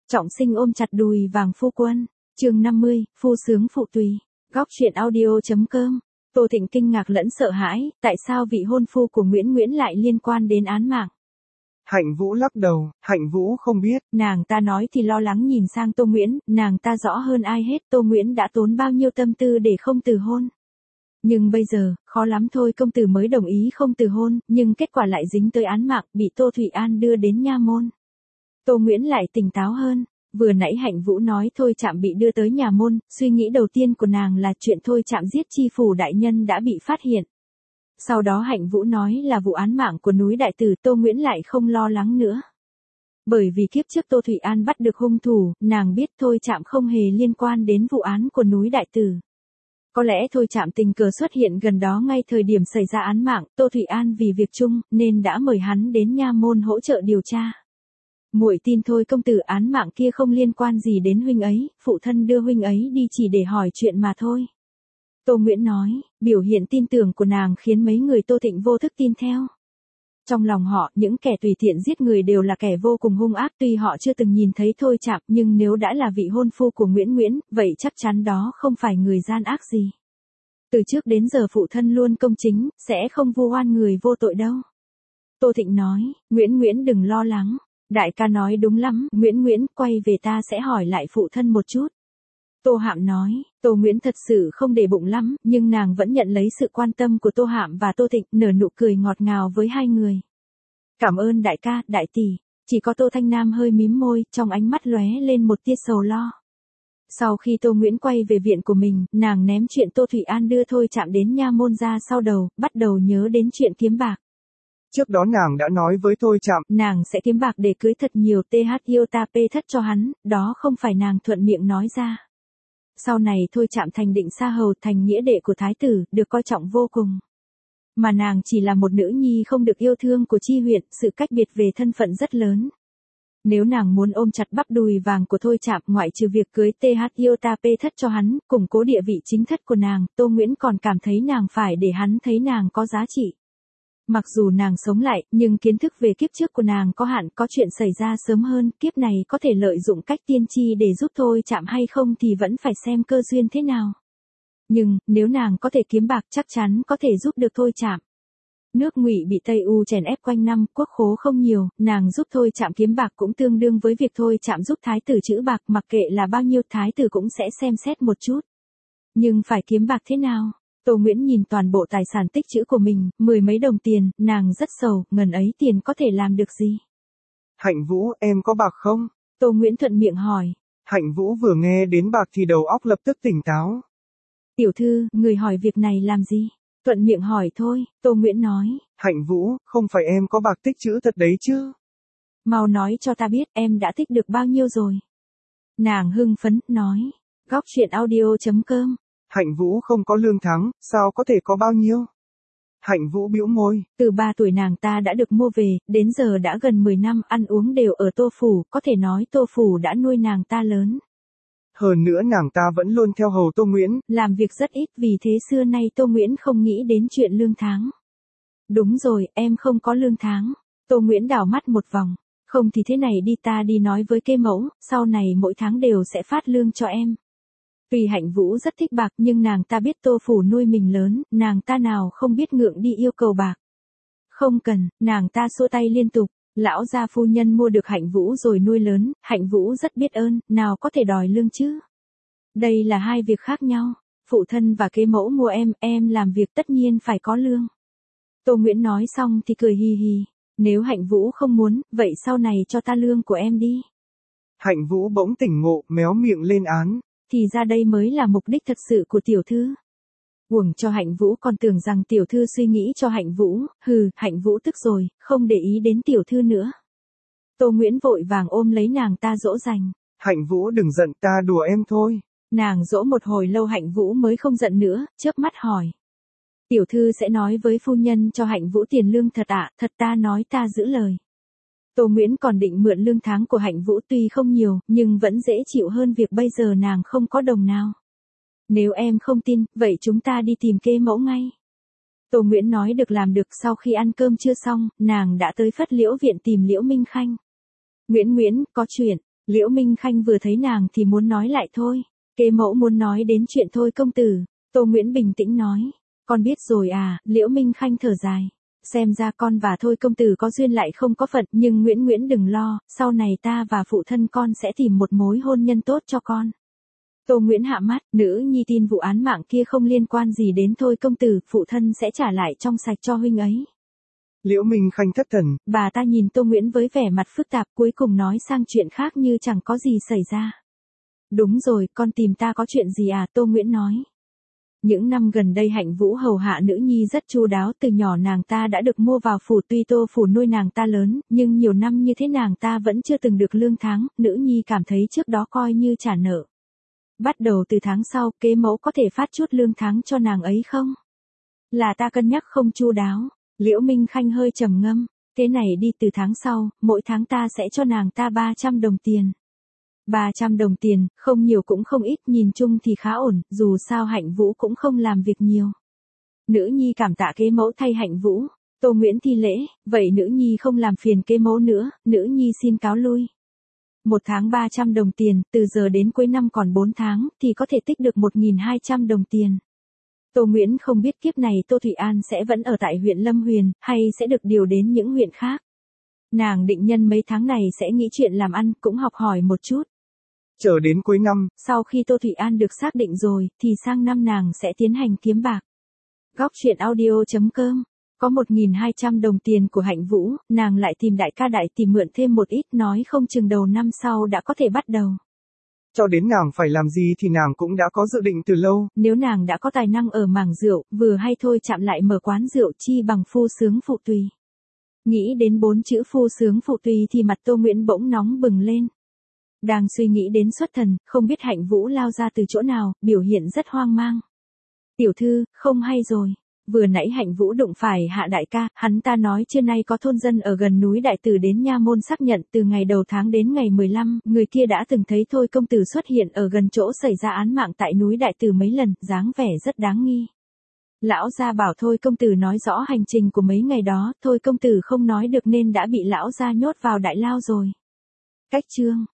Trọng Sinh ôm chặt đùi vàng phu quân, chương 50, phu sướng phụ tùy. Góc truyện audio.com. Tô Thịnh kinh ngạc lẫn sợ hãi, tại sao vị hôn phu của Nguyễn lại liên quan đến án mạng? Hạnh Vũ lắc đầu, Hạnh Vũ không biết. Nàng ta nói thì lo lắng nhìn sang Tô Nguyễn, nàng ta rõ hơn ai hết Tô Nguyễn đã tốn bao nhiêu tâm tư để không từ hôn. Nhưng bây giờ, khó lắm thôi công tử mới đồng ý không từ hôn, nhưng kết quả lại dính tới án mạng, bị Tô Thụy An đưa đến nha môn. Tô Nguyễn lại tỉnh táo hơn, vừa nãy Hạnh Vũ nói Thôi Trạm bị đưa tới nhà môn, suy nghĩ đầu tiên của nàng là chuyện Thôi Trạm giết Chi Phủ đại nhân đã bị phát hiện. Sau đó Hạnh Vũ nói là vụ án mạng của núi Đại Tử, Tô Nguyễn lại không lo lắng nữa. Bởi vì kiếp trước Tô Thụy An bắt được hung thủ, nàng biết Thôi Trạm không hề liên quan đến vụ án của núi Đại Tử. Có lẽ Thôi Trạm tình cờ xuất hiện gần đó ngay thời điểm xảy ra án mạng, Tô Thụy An vì việc chung nên đã mời hắn đến nha môn hỗ trợ điều tra. Muội tin thôi công tử, án mạng kia không liên quan gì đến huynh ấy, phụ thân đưa huynh ấy đi chỉ để hỏi chuyện mà thôi. Tô Nguyễn nói, biểu hiện tin tưởng của nàng khiến mấy người Tô Thịnh vô thức tin theo. Trong lòng họ, những kẻ tùy tiện giết người đều là kẻ vô cùng hung ác, tuy họ chưa từng nhìn thấy Thôi Trạm, nhưng nếu đã là vị hôn phu của Nguyễn, vậy chắc chắn đó không phải người gian ác gì. Từ trước đến giờ phụ thân luôn công chính, sẽ không vu oan người vô tội đâu. Tô Thịnh nói, Nguyễn đừng lo lắng. Đại ca nói đúng lắm, Nguyễn quay về ta sẽ hỏi lại phụ thân một chút. Tô Hạm nói, Tô Nguyễn thật sự không để bụng lắm, nhưng nàng vẫn nhận lấy sự quan tâm của Tô Hạm và Tô Thịnh, nở nụ cười ngọt ngào với hai người. Cảm ơn đại ca, đại tỷ. Chỉ có Tô Thanh Nam hơi mím môi, trong ánh mắt lóe lên một tia sầu lo. Sau khi Tô Nguyễn quay về viện của mình, nàng ném chuyện Tô Thụy An đưa Thôi Trạm đến nha môn ra sau đầu, bắt đầu nhớ đến chuyện kiếm bạc. Trước đó nàng đã nói với Thôi Trạm, nàng sẽ kiếm bạc để cưới thật nhiều iota p thất cho hắn, đó không phải nàng thuận miệng nói ra. Sau này Thôi Trạm thành định xa hầu, thành nghĩa đệ của thái tử, được coi trọng vô cùng. Mà nàng chỉ là một nữ nhi không được yêu thương của Chi huyện, sự cách biệt về thân phận rất lớn. Nếu nàng muốn ôm chặt bắp đùi vàng của Thôi Trạm, ngoại trừ việc cưới iota p thất cho hắn, củng cố địa vị chính thất của nàng, Tô Nguyễn còn cảm thấy nàng phải để hắn thấy nàng có giá trị. Mặc dù nàng sống lại, nhưng kiến thức về kiếp trước của nàng có hạn, có chuyện xảy ra sớm hơn, kiếp này có thể lợi dụng cách tiên tri để giúp Thôi Trạm hay không thì vẫn phải xem cơ duyên thế nào. Nhưng, nếu nàng có thể kiếm bạc chắc chắn có thể giúp được Thôi Trạm. Nước Ngụy bị Tây U chèn ép quanh năm, quốc khố không nhiều, nàng giúp Thôi Trạm kiếm bạc cũng tương đương với việc Thôi Trạm giúp thái tử trữ bạc, mặc kệ là bao nhiêu thái tử cũng sẽ xem xét một chút. Nhưng phải kiếm bạc thế nào? Tô Nguyễn nhìn toàn bộ tài sản tích trữ của mình, 10 mấy đồng tiền, nàng rất sầu, ngần ấy tiền có thể làm được gì? Hạnh Vũ, em có bạc không? Tô Nguyễn thuận miệng hỏi. Hạnh Vũ vừa nghe đến bạc thì đầu óc lập tức tỉnh táo. Tiểu thư, người hỏi việc này làm gì? Thuận miệng hỏi thôi, Tô Nguyễn nói. Hạnh Vũ, không phải em có bạc tích trữ thật đấy chứ? Mau nói cho ta biết em đã tích được bao nhiêu rồi? Nàng hưng phấn, nói. Góc truyện audio.com. Hạnh Vũ không có lương tháng, sao có thể có bao nhiêu? Hạnh Vũ bĩu môi. Từ 3 tuổi nàng ta đã được mua về, đến giờ đã gần 10 năm, ăn uống đều ở Tô Phủ, có thể nói Tô Phủ đã nuôi nàng ta lớn. Hơn nữa nàng ta vẫn luôn theo hầu Tô Nguyễn. Làm việc rất ít, vì thế xưa nay Tô Nguyễn không nghĩ đến chuyện lương tháng. Đúng rồi, em không có lương tháng. Tô Nguyễn đảo mắt một vòng. Không thì thế này đi, ta đi nói với kê mẫu, sau này mỗi tháng đều sẽ phát lương cho em. Tuy Hạnh Vũ rất thích bạc nhưng nàng ta biết Tô Phủ nuôi mình lớn, nàng ta nào không biết ngượng đi yêu cầu bạc. Không cần, nàng ta xua tay liên tục, lão gia phu nhân mua được Hạnh Vũ rồi nuôi lớn, Hạnh Vũ rất biết ơn, nào có thể đòi lương chứ. Đây là hai việc khác nhau, phụ thân và kế mẫu mua em làm việc tất nhiên phải có lương. Tô Nguyễn nói xong thì cười hì hì, nếu Hạnh Vũ không muốn, vậy sau này cho ta lương của em đi. Hạnh Vũ bỗng tỉnh ngộ, méo miệng lên án. Thì ra đây mới là mục đích thật sự của tiểu thư. Uổng cho Hạnh Vũ còn tưởng rằng tiểu thư suy nghĩ cho Hạnh Vũ, Hạnh Vũ tức rồi, không để ý đến tiểu thư nữa. Tô Nguyễn vội vàng ôm lấy nàng ta dỗ dành. Hạnh Vũ đừng giận, ta đùa em thôi. Nàng dỗ một hồi lâu Hạnh Vũ mới không giận nữa, chớp mắt hỏi. Tiểu thư sẽ nói với phu nhân cho Hạnh Vũ tiền lương thật ạ, thật ta nói ta giữ lời. Tô Nguyễn còn định mượn lương tháng của Hạnh Vũ tuy không nhiều, nhưng vẫn dễ chịu hơn việc bây giờ nàng không có đồng nào. Nếu em không tin, vậy chúng ta đi tìm kê mẫu ngay. Tô Nguyễn nói được làm được, sau khi ăn cơm chưa xong, nàng đã tới Phất Liễu viện tìm Liễu Minh Khanh. Nguyễn, có chuyện. Liễu Minh Khanh vừa thấy nàng thì muốn nói lại thôi. Kế mẫu muốn nói đến chuyện thôi công tử. Tô Nguyễn bình tĩnh nói. Con biết rồi à, Liễu Minh Khanh thở dài. Xem ra con và thôi công tử có duyên lại không có phận, nhưng Nguyễn đừng lo, sau này ta và phụ thân con sẽ tìm một mối hôn nhân tốt cho con. Tô Nguyễn hạ mắt, nữ nhi tin vụ án mạng kia không liên quan gì đến thôi công tử, phụ thân sẽ trả lại trong sạch cho huynh ấy. Liễu Minh Khanh thất thần. Bà ta nhìn Tô Nguyễn với vẻ mặt phức tạp, cuối cùng nói sang chuyện khác như chẳng có gì xảy ra. Đúng rồi, con tìm ta có chuyện gì à, Tô Nguyễn nói. Những năm gần đây Hạnh Vũ hầu hạ nữ nhi rất chu đáo, từ nhỏ nàng ta đã được mua vào phủ, tuy Tô phủ nuôi nàng ta lớn, nhưng nhiều năm như thế nàng ta vẫn chưa từng được lương tháng, nữ nhi cảm thấy trước đó coi như trả nợ. Bắt đầu từ tháng sau, kế mẫu có thể phát chút lương tháng cho nàng ấy không? Là ta cân nhắc không chu đáo. Liễu Minh Khanh hơi trầm ngâm. Thế này đi, từ tháng sau, mỗi tháng ta sẽ cho nàng ta 300 đồng tiền. 300 đồng tiền, không nhiều cũng không ít, nhìn chung thì khá ổn, dù sao Hạnh Vũ cũng không làm việc nhiều. Nữ nhi cảm tạ kế mẫu thay Hạnh Vũ. Tô Nguyễn thi lễ, vậy nữ nhi không làm phiền kế mẫu nữa, nữ nhi xin cáo lui. Một tháng 300 đồng tiền, từ giờ đến cuối năm còn 4 tháng, thì có thể tích được 1.200 đồng tiền. Tô Nguyễn không biết kiếp này Tô Thủy An sẽ vẫn ở tại huyện Lâm Huyền, hay sẽ được điều đến những huyện khác. Nàng định nhân mấy tháng này sẽ nghĩ chuyện làm ăn, cũng học hỏi một chút. Chờ đến cuối năm, sau khi Tô Thủy An được xác định rồi, thì sang năm nàng sẽ tiến hành kiếm bạc. Góc truyện audio.com. Có 1.200 đồng tiền của Hạnh Vũ, nàng lại tìm đại ca đại tỷ mượn thêm một ít, nói không chừng đầu năm sau đã có thể bắt đầu. Cho đến nàng phải làm gì thì nàng cũng đã có dự định từ lâu. Nếu nàng đã có tài năng ở mảng rượu, vừa hay thôi chạm lại mở quán rượu, chi bằng phu sướng phụ tùy. Nghĩ đến 4 chữ phu sướng phụ tùy thì mặt Tô Nguyễn bỗng nóng bừng lên. Đang suy nghĩ đến xuất thần, không biết Hạnh Vũ lao ra từ chỗ nào, biểu hiện rất hoang mang. Tiểu thư, không hay rồi. Vừa nãy Hạnh Vũ đụng phải Hạ đại ca, hắn ta nói trưa nay có thôn dân ở gần núi Đại Tử đến nha môn xác nhận từ ngày đầu tháng đến ngày 15, người kia đã từng thấy thôi công tử xuất hiện ở gần chỗ xảy ra án mạng tại núi Đại Tử mấy lần, dáng vẻ rất đáng nghi. Lão gia bảo thôi công tử nói rõ hành trình của mấy ngày đó, thôi công tử không nói được nên đã bị lão gia nhốt vào đại lao rồi. Cách chương